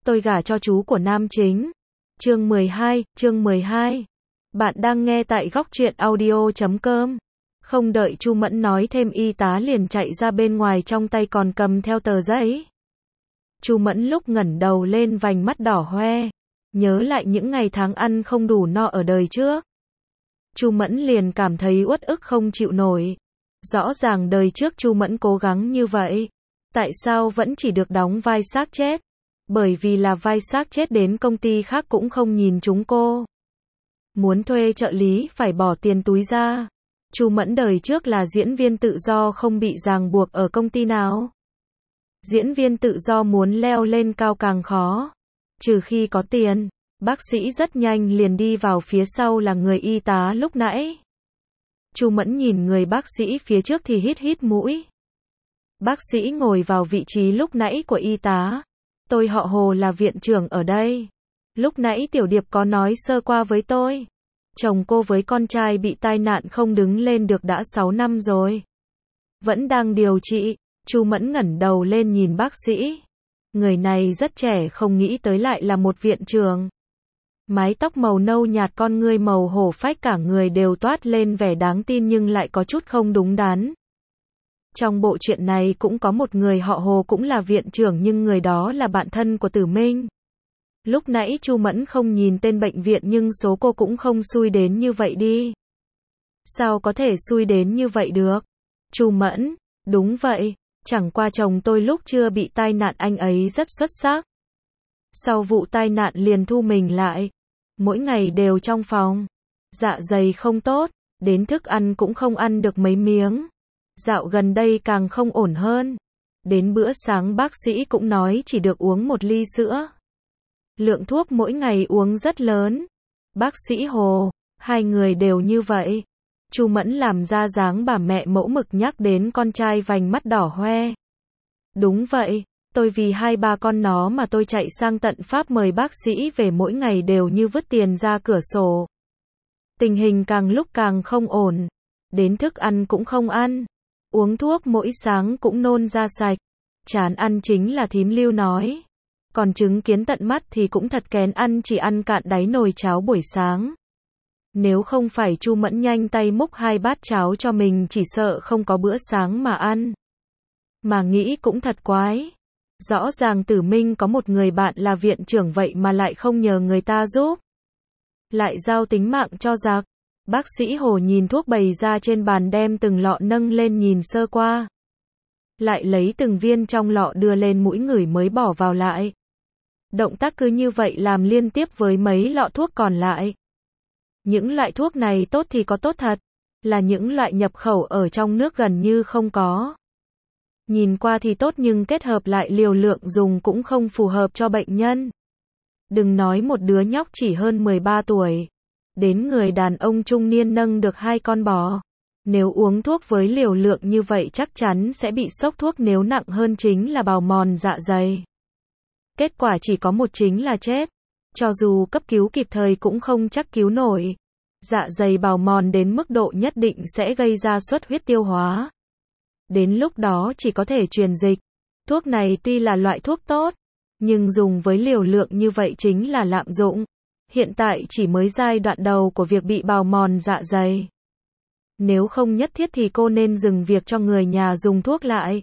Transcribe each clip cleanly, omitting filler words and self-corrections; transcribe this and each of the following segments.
Tôi gả cho chú của nam chính. Chương 12. Bạn đang nghe tại góc truyện audio.com. Không đợi Chu Mẫn nói thêm, y tá liền chạy ra bên ngoài, trong tay còn cầm theo tờ giấy. Chu Mẫn lúc ngẩng đầu lên, vành mắt đỏ hoe, nhớ lại những ngày tháng ăn không đủ no ở đời trước. Chu Mẫn liền cảm thấy uất ức không chịu nổi. Rõ ràng đời trước Chu Mẫn cố gắng như vậy, tại sao vẫn chỉ được đóng vai xác chết? Bởi vì là vai xác chết, đến công ty khác cũng không nhìn chúng cô. Muốn thuê trợ lý phải bỏ tiền túi ra. Chu Mẫn đời trước là diễn viên tự do, không bị ràng buộc ở công ty nào. Diễn viên tự do muốn leo lên cao càng khó, trừ khi có tiền. Bác sĩ rất nhanh liền đi vào phía sau là người y tá lúc nãy. Chu Mẫn nhìn người bác sĩ phía trước thì hít hít mũi. Bác sĩ ngồi vào vị trí lúc nãy của y tá. Tôi họ Hồ, là viện trưởng ở đây. Lúc nãy Tiểu Điệp có nói sơ qua với tôi. Chồng cô với con trai bị tai nạn không đứng lên được đã 6 năm rồi. Vẫn đang điều trị. Chu Mẫn ngẩng đầu lên nhìn bác sĩ. Người này rất trẻ, không nghĩ tới lại là một viện trưởng. Mái tóc màu nâu nhạt, con ngươi màu hổ phách, cả người đều toát lên vẻ đáng tin nhưng lại có chút không đúng đắn. Trong bộ truyện này cũng có một người họ Hồ cũng là viện trưởng, nhưng người đó là bạn thân của Tử Minh. Lúc nãy Chu Mẫn không nhìn tên bệnh viện, nhưng số cô cũng không xui đến như vậy đi. Sao có thể xui đến như vậy được? Chu Mẫn, đúng vậy, chẳng qua chồng tôi lúc chưa bị tai nạn anh ấy rất xuất sắc. Sau vụ tai nạn liền thu mình lại. Mỗi ngày đều trong phòng. Dạ dày không tốt, đến thức ăn cũng không ăn được mấy miếng. Dạo gần đây càng không ổn hơn. Đến bữa sáng bác sĩ cũng nói chỉ được uống 1 ly sữa. Lượng thuốc mỗi ngày uống rất lớn. Bác sĩ Hồ, hai người đều như vậy. Chu Mẫn làm ra dáng bà mẹ mẫu mực nhắc đến con trai, vành mắt đỏ hoe. Đúng vậy, tôi vì 2-3 con nó mà tôi chạy sang tận Pháp mời bác sĩ về, mỗi ngày đều như vứt tiền ra cửa sổ. Tình hình càng lúc càng không ổn. Đến thức ăn cũng không ăn. Uống thuốc mỗi sáng cũng nôn ra sạch. Chán ăn chính là thím Lưu nói. Còn chứng kiến tận mắt thì cũng thật kén ăn, chỉ ăn cạn đáy nồi cháo buổi sáng. Nếu không phải Chu Mẫn nhanh tay múc 2 bát cháo cho mình, chỉ sợ không có bữa sáng mà ăn. Mà nghĩ cũng thật quái. Rõ ràng Tử Minh có một người bạn là viện trưởng, vậy mà lại không nhờ người ta giúp. Lại giao tính mạng cho giặc. Bác sĩ Hồ nhìn thuốc bày ra trên bàn, đem từng lọ nâng lên nhìn sơ qua. Lại lấy từng viên trong lọ đưa lên mũi ngửi mới bỏ vào lại. Động tác cứ như vậy làm liên tiếp với mấy lọ thuốc còn lại. Những loại thuốc này tốt thì có tốt thật, là những loại nhập khẩu ở trong nước gần như không có. Nhìn qua thì tốt nhưng kết hợp lại liều lượng dùng cũng không phù hợp cho bệnh nhân. Đừng nói một đứa nhóc chỉ hơn 13 tuổi. Đến người đàn ông trung niên nâng được 2 con bò. Nếu uống thuốc với liều lượng như vậy chắc chắn sẽ bị sốc thuốc, nếu nặng hơn chính là bào mòn dạ dày. Kết quả chỉ có một, chính là chết. Cho dù cấp cứu kịp thời cũng không chắc cứu nổi. Dạ dày bào mòn đến mức độ nhất định sẽ gây ra xuất huyết tiêu hóa. Đến lúc đó chỉ có thể truyền dịch. Thuốc này tuy là loại thuốc tốt, nhưng dùng với liều lượng như vậy chính là lạm dụng. Hiện tại chỉ mới giai đoạn đầu của việc bị bào mòn dạ dày. Nếu không nhất thiết thì cô nên dừng việc cho người nhà dùng thuốc lại.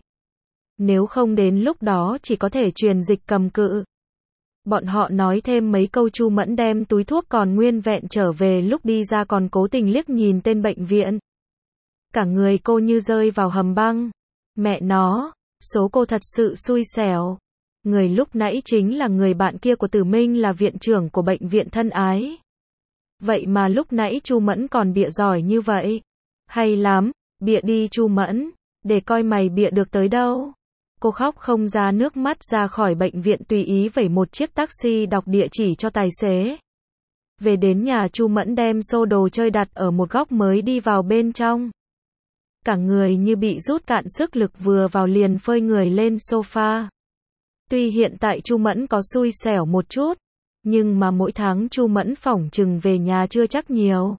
Nếu không đến lúc đó chỉ có thể truyền dịch cầm cự. Bọn họ nói thêm mấy câu, Chu Mẫn đem túi thuốc còn nguyên vẹn trở về, lúc đi ra còn cố tình liếc nhìn tên bệnh viện. Cả người cô như rơi vào hầm băng. Mẹ nó, số cô thật sự xui xẻo. Người lúc nãy chính là người bạn kia của Tử Minh, là viện trưởng của bệnh viện Thân Ái. Vậy mà lúc nãy Chu Mẫn còn bịa giỏi như vậy. Hay lắm, bịa đi Chu Mẫn, để coi mày bịa được tới đâu. Cô khóc không ra nước mắt, ra khỏi bệnh viện tùy ý vẩy một chiếc taxi, đọc địa chỉ cho tài xế. Về đến nhà, Chu Mẫn đem xô đồ chơi đặt ở một góc mới đi vào bên trong. Cả người như bị rút cạn sức lực, vừa vào liền phơi người lên sofa. Tuy hiện tại Chu Mẫn có xui xẻo một chút, nhưng mà mỗi tháng Chu Mẫn phỏng chừng về nhà chưa chắc nhiều.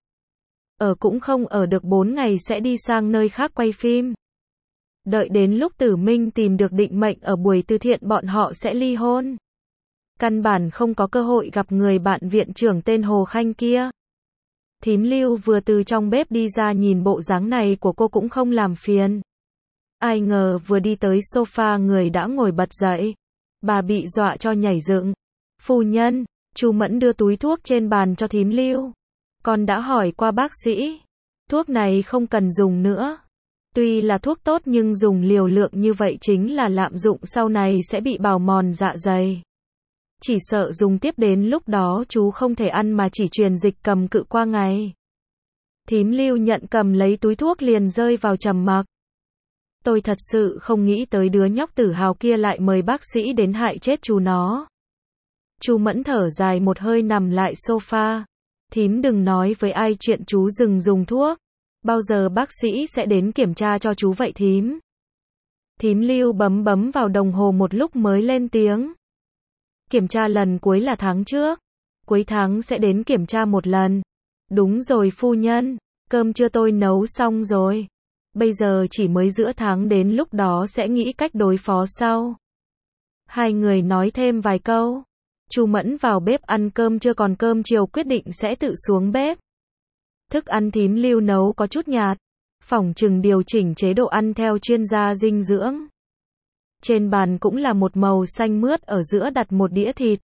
Ở cũng không ở được 4 ngày sẽ đi sang nơi khác quay phim. Đợi đến lúc Tử Minh tìm được định mệnh ở buổi từ thiện, bọn họ sẽ ly hôn. Căn bản không có cơ hội gặp người bạn viện trưởng tên Hồ Khanh kia. Thím Lưu vừa từ trong bếp đi ra nhìn bộ dáng này của cô cũng không làm phiền. Ai ngờ vừa đi tới sofa người đã ngồi bật dậy. Bà bị dọa cho nhảy dựng. Phu nhân, Chu Mẫn đưa túi thuốc trên bàn cho thím Lưu. Con đã hỏi qua bác sĩ. Thuốc này không cần dùng nữa. Tuy là thuốc tốt nhưng dùng liều lượng như vậy chính là lạm dụng sau này sẽ bị bào mòn dạ dày. Chỉ sợ dùng tiếp đến lúc đó chú không thể ăn mà chỉ truyền dịch cầm cự qua ngày. Thím Lưu nhận cầm lấy túi thuốc liền rơi vào trầm mặc. Tôi thật sự không nghĩ tới đứa nhóc tử hào kia lại mời bác sĩ đến hại chết chú nó. Chu Mẫn thở dài một hơi nằm lại sofa. Thím đừng nói với ai chuyện chú dừng dùng thuốc. Bao giờ bác sĩ sẽ đến kiểm tra cho chú vậy thím? Thím Lưu bấm vào đồng hồ một lúc mới lên tiếng. Kiểm tra lần cuối là tháng trước. Cuối tháng sẽ đến kiểm tra một lần. Đúng rồi phu nhân, cơm trưa tôi nấu xong rồi. Bây giờ chỉ mới giữa tháng đến lúc đó sẽ nghĩ cách đối phó sau. Hai người nói thêm vài câu. Chu Mẫn vào bếp ăn cơm trưa còn cơm chiều quyết định sẽ tự xuống bếp. Thức ăn thím Lưu nấu có chút nhạt. Phỏng chừng điều chỉnh chế độ ăn theo chuyên gia dinh dưỡng. Trên bàn cũng là một màu xanh mướt ở giữa đặt một đĩa thịt.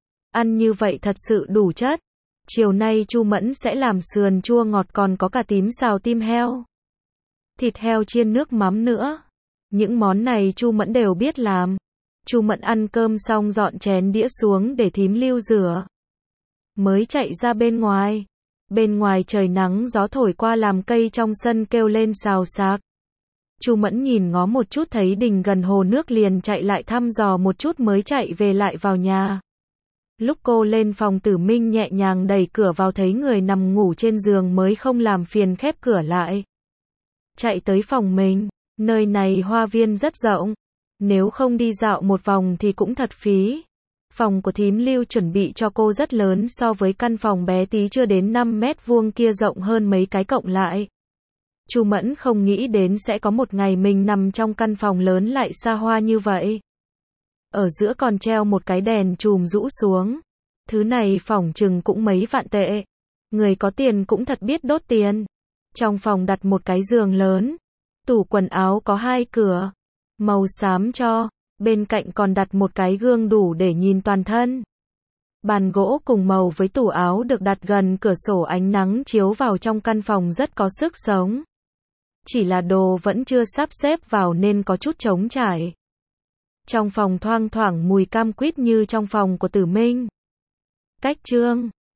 Ăn như vậy thật sự đủ chất. Chiều nay Chu Mẫn sẽ làm sườn chua ngọt còn có cả tím xào tim heo. Thịt heo chiên nước mắm nữa. Những món này Chu Mẫn đều biết làm. Chu Mẫn ăn cơm xong dọn chén đĩa xuống để thím Lưu rửa. Mới chạy ra bên ngoài. Bên ngoài trời nắng gió thổi qua làm cây trong sân kêu lên xào xạc. Chu Mẫn nhìn ngó một chút thấy đình gần hồ nước liền chạy lại thăm dò một chút mới chạy về lại vào nhà. Lúc cô lên phòng Tử Minh nhẹ nhàng đẩy cửa vào thấy người nằm ngủ trên giường mới không làm phiền khép cửa lại. Chạy tới phòng mình, nơi này hoa viên rất rộng. Nếu không đi dạo một vòng thì cũng thật phí. Phòng của thím Lưu chuẩn bị cho cô rất lớn so với căn phòng bé tí chưa đến 5 mét vuông kia rộng hơn mấy cái cộng lại. Chu Mẫn không nghĩ đến sẽ có một ngày mình nằm trong căn phòng lớn lại xa hoa như vậy. Ở giữa còn treo một cái đèn chùm rũ xuống. Thứ này phỏng chừng cũng mấy vạn tệ. Người có tiền cũng thật biết đốt tiền. Trong phòng đặt một cái giường lớn. Tủ quần áo có 2 cửa. Màu xám cho. Bên cạnh còn đặt một cái gương đủ để nhìn toàn thân. Bàn gỗ cùng màu với tủ áo được đặt gần cửa sổ ánh nắng chiếu vào trong căn phòng rất có sức sống. Chỉ là đồ vẫn chưa sắp xếp vào nên có chút trống trải. Trong phòng thoang thoảng mùi cam quýt như trong phòng của Tử Minh. Cách Trương